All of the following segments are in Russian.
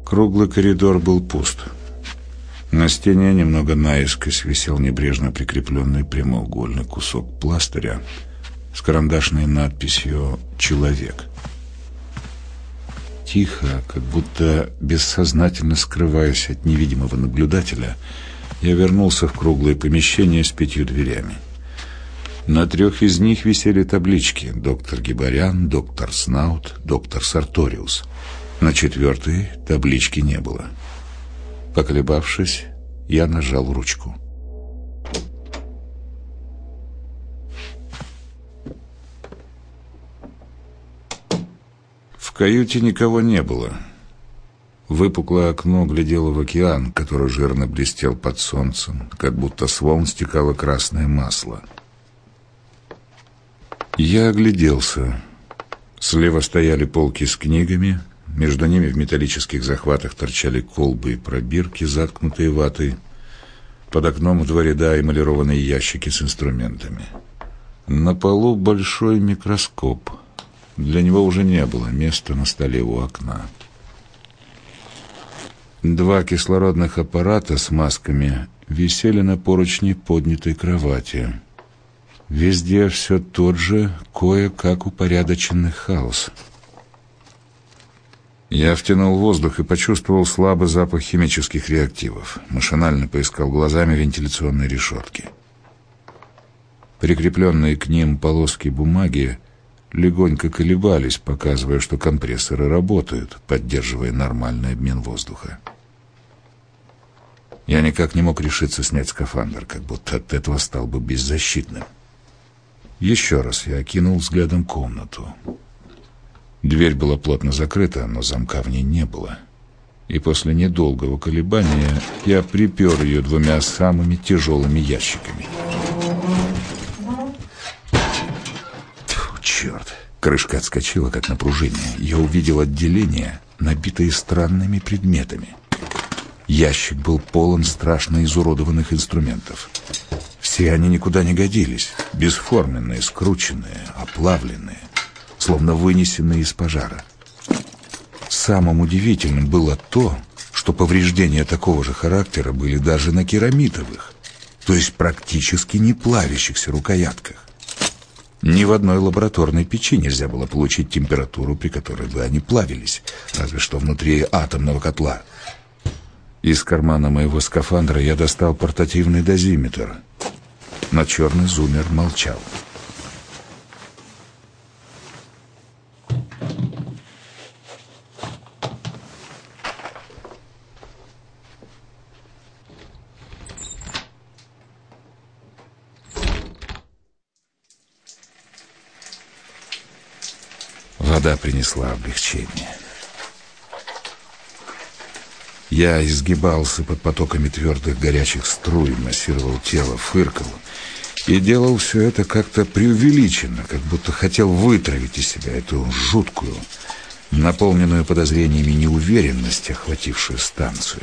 Круглый коридор был пуст. На стене немного наискось висел небрежно прикрепленный прямоугольный кусок пластыря с карандашной надписью «Человек». Тихо, как будто бессознательно скрываясь от невидимого наблюдателя, я вернулся в круглое помещение с 5 дверями. На 3 из них висели таблички «Доктор Гибарян», «Доктор Снаут», «Доктор Сарториус». На 4-й таблички не было. Поколебавшись, я нажал ручку. В каюте никого не было. Выпуклое окно глядело в океан, который жирно блестел под солнцем, как будто с волн стекало красное масло. Я огляделся. Слева стояли полки с книгами, между ними в металлических захватах торчали колбы и пробирки, заткнутые ватой. Под окном в 2 ряда эмалированные ящики с инструментами. На полу большой микроскоп. Для него уже не было места на столе у окна. 2 кислородных аппарата с масками висели на поручне поднятой кровати. Везде все тот же, кое-как упорядоченный хаос. Я втянул воздух и почувствовал слабый запах химических реактивов. Машинально поискал глазами вентиляционные решетки. Прикрепленные к ним полоски бумаги легонько колебались, показывая, что компрессоры работают, поддерживая нормальный обмен воздуха. Я никак не мог решиться снять скафандр, как будто от этого стал бы беззащитным. Еще раз я окинул взглядом комнату. Дверь была плотно закрыта, но замка в ней не было. И после недолгого колебания я припер ее 2 самыми тяжелыми ящиками. Фу, черт! Крышка отскочила, как на пружине. Я увидел отделение, набитое странными предметами. Ящик был полон страшно изуродованных инструментов. Все они никуда не годились. Бесформенные, скрученные, оплавленные, словно вынесенные из пожара. Самым удивительным было то, что повреждения такого же характера были даже на керамитовых, то есть практически не плавящихся рукоятках. Ни в одной лабораторной печи нельзя было получить температуру, при которой бы они плавились, разве что внутри атомного котла. Из кармана моего скафандра я достал портативный дозиметр, но черный зумер молчал. Вода принесла облегчение. Я изгибался под потоками твердых горячих струй, массировал тело, фыркал и делал все это как-то преувеличенно, как будто хотел вытравить из себя эту жуткую, наполненную подозрениями неуверенность, охватившую станцию.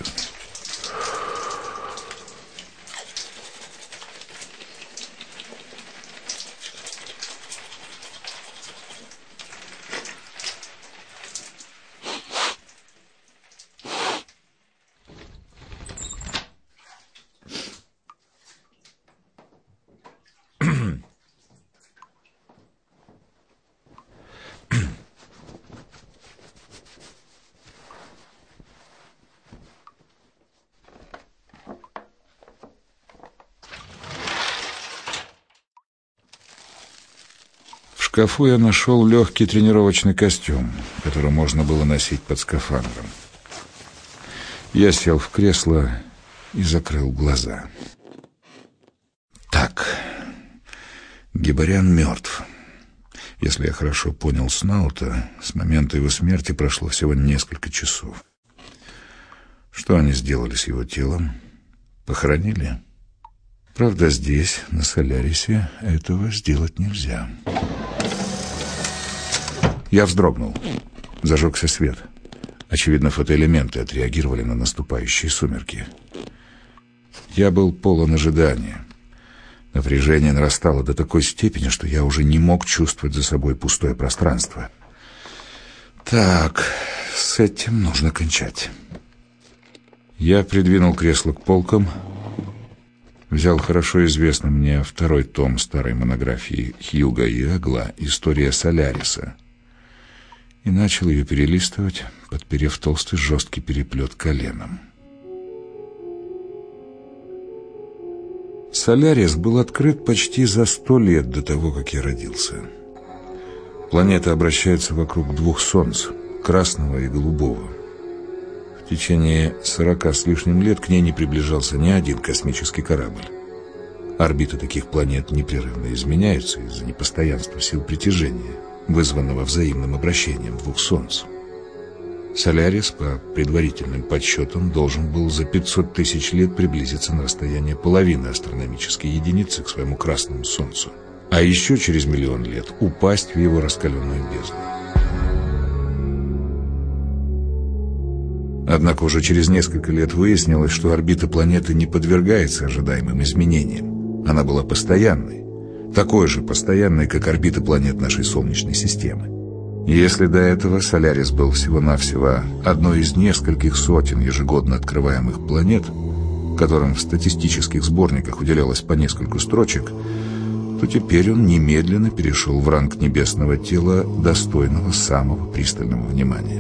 В шкафу я нашел легкий тренировочный костюм, который можно было носить под скафандром. Я сел в кресло и закрыл глаза. Так, Гибарян мертв. Если я хорошо понял Снаута, с момента его смерти прошло всего несколько часов. Что они сделали с его телом? Похоронили? Правда, здесь, на Солярисе, этого сделать нельзя. Я вздрогнул. Зажегся свет. Очевидно, фотоэлементы отреагировали на наступающие сумерки. Я был полон ожидания. Напряжение нарастало до такой степени, что я уже не мог чувствовать за собой пустое пространство. Так, с этим нужно кончать. Я придвинул кресло к полкам, взял хорошо известный мне второй том старой монографии Хьюга и Эгла «История Соляриса» и начал ее перелистывать, подперев толстый жесткий переплет коленом. Солярис был открыт почти за 100 лет до того, как я родился. Планета обращается вокруг двух солнц, красного и голубого. В течение 40 с лишним лет к ней не приближался ни один космический корабль. Орбиты таких планет непрерывно изменяются из-за непостоянства сил притяжения, вызванного взаимным обращением двух солнц. Солярис, по предварительным подсчетам, должен был за 500 тысяч лет приблизиться на расстояние половины астрономической единицы к своему красному Солнцу, а еще через 1 000 000 лет упасть в его раскаленную бездну. Однако уже через несколько лет выяснилось, что орбита планеты не подвергается ожидаемым изменениям. Она была постоянной, такой же постоянной, как орбита планет нашей Солнечной системы. Если до этого Солярис был всего-навсего одной из нескольких сотен ежегодно открываемых планет, которым в статистических сборниках уделялось по нескольку строчек, то теперь он немедленно перешел в ранг небесного тела, достойного самого пристального внимания.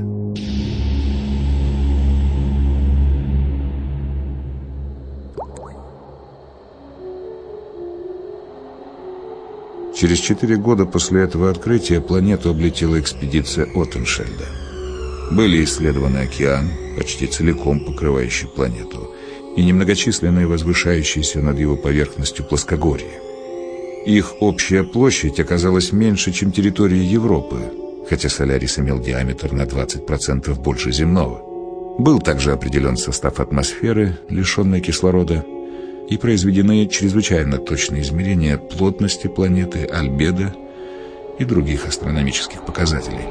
Через 4 года после этого открытия планету облетела экспедиция Оттеншельда. Были исследованы океан, почти целиком покрывающий планету, и немногочисленные возвышающиеся над его поверхностью плоскогорья. Их общая площадь оказалась меньше, чем территория Европы, хотя Солярис имел диаметр на 20% больше земного. Был также определен состав атмосферы, лишенной кислорода, и произведены чрезвычайно точные измерения плотности планеты, альбедо и других астрономических показателей.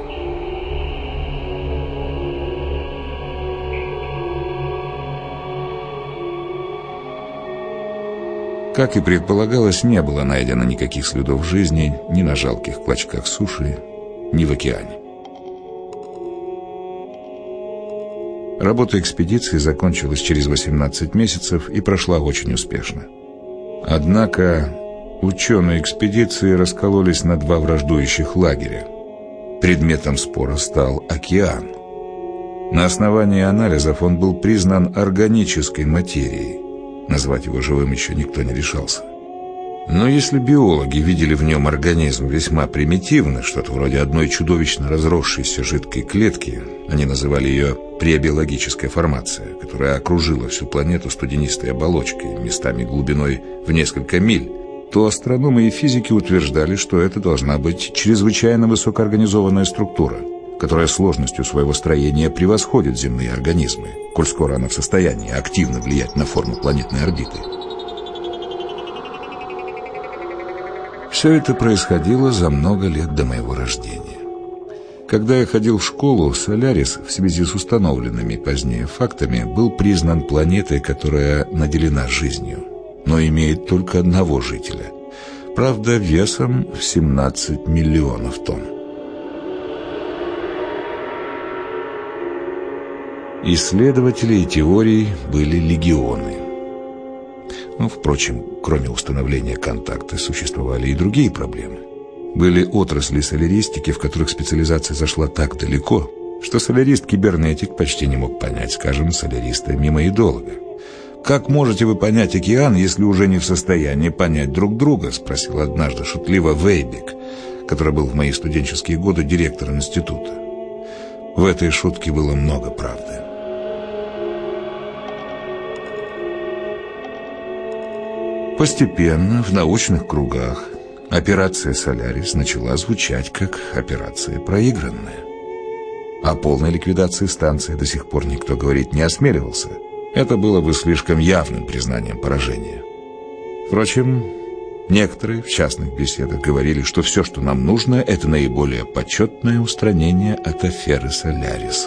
Как и предполагалось, не было найдено никаких следов жизни ни на жалких клочках суши, ни в океане. Работа экспедиции закончилась через 18 месяцев и прошла очень успешно. Однако ученые экспедиции раскололись на 2 враждующих лагеря. Предметом спора стал океан. На основании анализов он был признан органической материей. Назвать его живым еще никто не решался. Но если биологи видели в нем организм весьма примитивный, что-то вроде одной чудовищно разросшейся жидкой клетки, они называли ее пребиологическая формация, которая окружила всю планету студенистой оболочкой, местами глубиной в несколько миль, то астрономы и физики утверждали, что это должна быть чрезвычайно высокоорганизованная структура, которая сложностью своего строения превосходит земные организмы, коль скоро она в состоянии активно влиять на форму планетной орбиты. Все это происходило за много лет до моего рождения. Когда я ходил в школу, Солярис, в связи с установленными позднее фактами, был признан планетой, которая наделена жизнью, но имеет только одного жителя. Правда, весом в 17 миллионов тонн. Исследователей и теорий были легионы. Впрочем, кроме установления контакта, существовали и другие проблемы. Были отрасли соляристики, в которых специализация зашла так далеко, что солярист-кибернетик почти не мог понять, скажем, соляриста-мимоидолога. «Как можете вы понять океан, если уже не в состоянии понять друг друга?» — спросил однажды шутливо Вейбек, который был в мои студенческие годы директором института. В этой шутке было много правды. Постепенно в научных кругах операция «Солярис» начала звучать как операция проигранная. О полной ликвидации станции до сих пор никто говорить не осмеливался. Это было бы слишком явным признанием поражения. Впрочем, некоторые в частных беседах говорили, что все, что нам нужно, это наиболее почетное устранение от аферы «Солярис».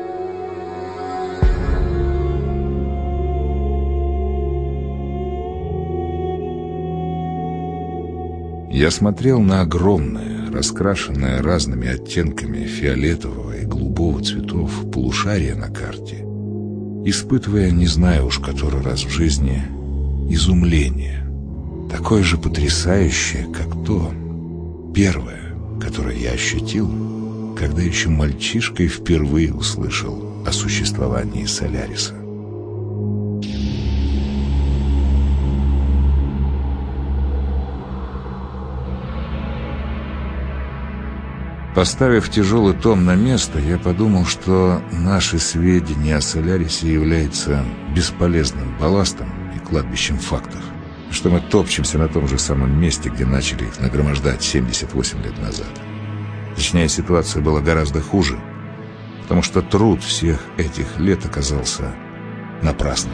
Я смотрел на огромное, раскрашенное разными оттенками фиолетового и голубого цветов полушарие на карте испытывая, не знаю уж который раз в жизни, изумление, такое же потрясающее, как то первое, которое я ощутил, когда еще мальчишкой впервые услышал о существовании Соляриса. Поставив тяжелый том на место, я подумал, что наши сведения о Солярисе являются бесполезным балластом и кладбищем фактов, что мы топчемся на том же самом месте, где начали их нагромождать 78 лет назад. Точнее, ситуация была гораздо хуже, потому что труд всех этих лет оказался напрасным.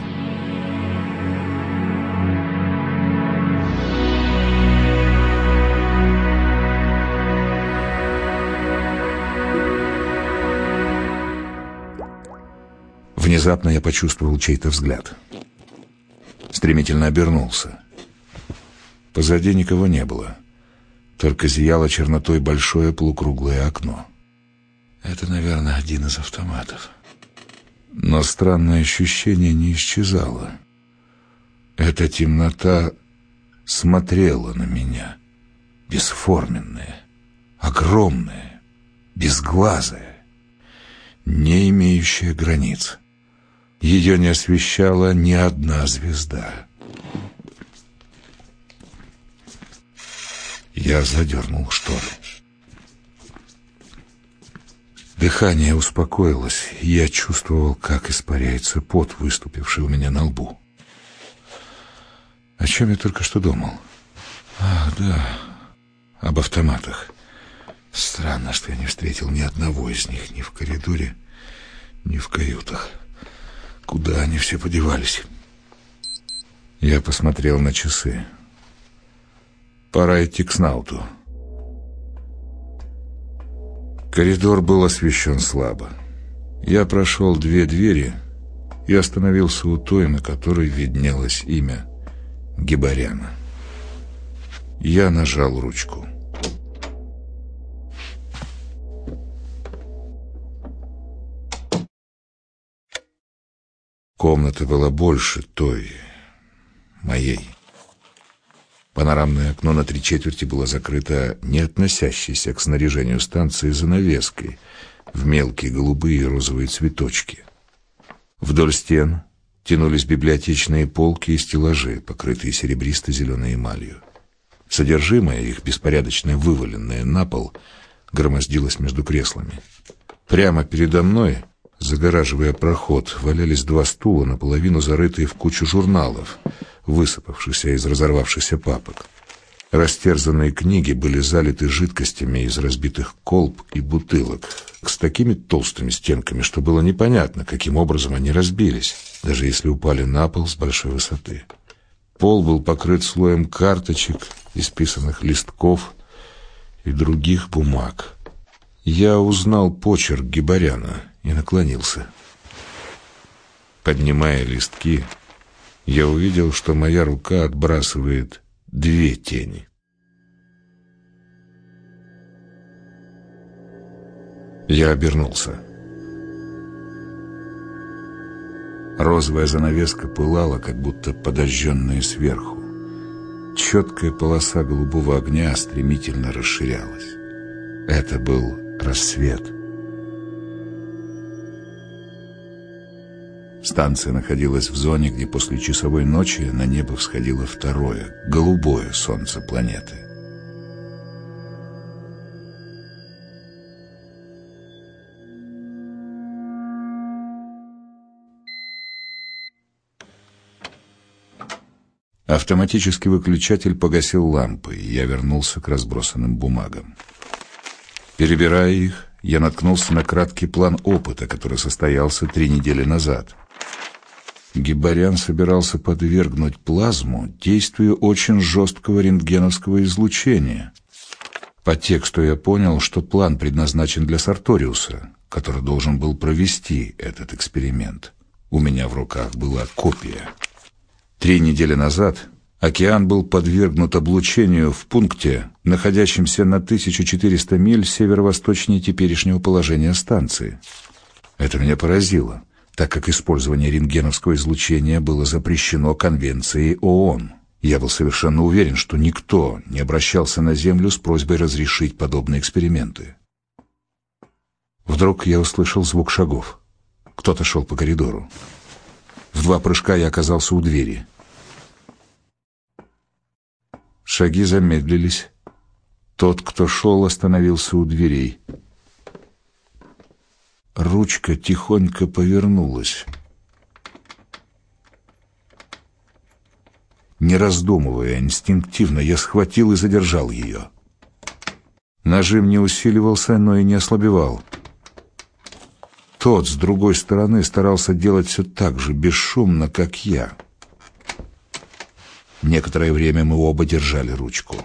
Внезапно я почувствовал чей-то взгляд. Стремительно обернулся. Позади никого не было. Только зияло чернотой большое полукруглое окно. Это, наверное, один из автоматов. Но странное ощущение не исчезало. Эта темнота смотрела на меня. Бесформенная, огромная, безглазая, не имеющая границ. Ее не освещала ни одна звезда. Я задернул шторы. Дыхание успокоилось, и я чувствовал, как испаряется пот, выступивший у меня на лбу. О чем я только что думал? Ах, да, об автоматах. Странно, что я не встретил ни одного из них ни в коридоре, ни в каютах. Куда они все подевались? Я посмотрел на часы. Пора идти к Снауту. Коридор был освещен слабо. Я прошел 2 двери и остановился у той, на которой виднелось имя Гибаряна. Я нажал ручку. Комната была больше той, моей. Панорамное окно на 3/4 было закрыто не относящейся к снаряжению станции занавеской в мелкие голубые и розовые цветочки. Вдоль стен тянулись библиотечные полки и стеллажи, покрытые серебристо-зеленой эмалью. Содержимое их, беспорядочно вываленное на пол, громоздилось между креслами. Прямо передо мной, загораживая проход, валялись 2 стула, наполовину зарытые в кучу журналов, высыпавшихся из разорвавшихся папок. Растерзанные книги были залиты жидкостями из разбитых колб и бутылок, с такими толстыми стенками, что было непонятно, каким образом они разбились, даже если упали на пол с большой высоты. Пол был покрыт слоем карточек, исписанных листков и других бумаг. Я узнал почерк Гибаряна и наклонился. Поднимая листки, я увидел, что моя рука отбрасывает 2 тени. Я обернулся. Розовая занавеска пылала, как будто подожженная сверху. Четкая полоса голубого огня стремительно расширялась. Это был рассвет. Станция находилась в зоне, где после часовой ночи на небо всходило второе, голубое солнце планеты. Автоматический выключатель погасил лампы, и я вернулся к разбросанным бумагам. Перебирая их, я наткнулся на краткий план опыта, который состоялся 3 недели назад. Гибарян собирался подвергнуть плазму действию очень жесткого рентгеновского излучения. По тексту я понял, что план предназначен для Сарториуса, который должен был провести этот эксперимент. У меня в руках была копия. 3 недели назад океан был подвергнут облучению в пункте, находящемся на 1400 миль северо-восточнее теперешнего положения станции. Это меня поразило, так как использование рентгеновского излучения было запрещено Конвенцией ООН. Я был совершенно уверен, что никто не обращался на Землю с просьбой разрешить подобные эксперименты. Вдруг я услышал звук шагов. Кто-то шел по коридору. В 2 прыжка я оказался у двери. Шаги замедлились. Тот, кто шел, остановился у дверей. Ручка тихонько повернулась. Не раздумывая, инстинктивно я схватил и задержал ее. Нажим не усиливался, но и не ослабевал. Тот, с другой стороны, старался делать все так же бесшумно, как я. Некоторое время мы оба держали ручку.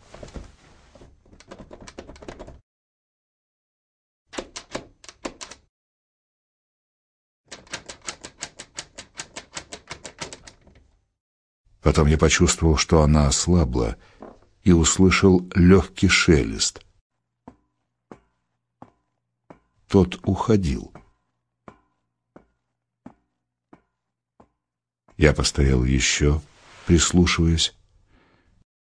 Потом я почувствовал, что она ослабла, и услышал легкий шелест. Тот уходил. Я постоял еще, прислушиваясь.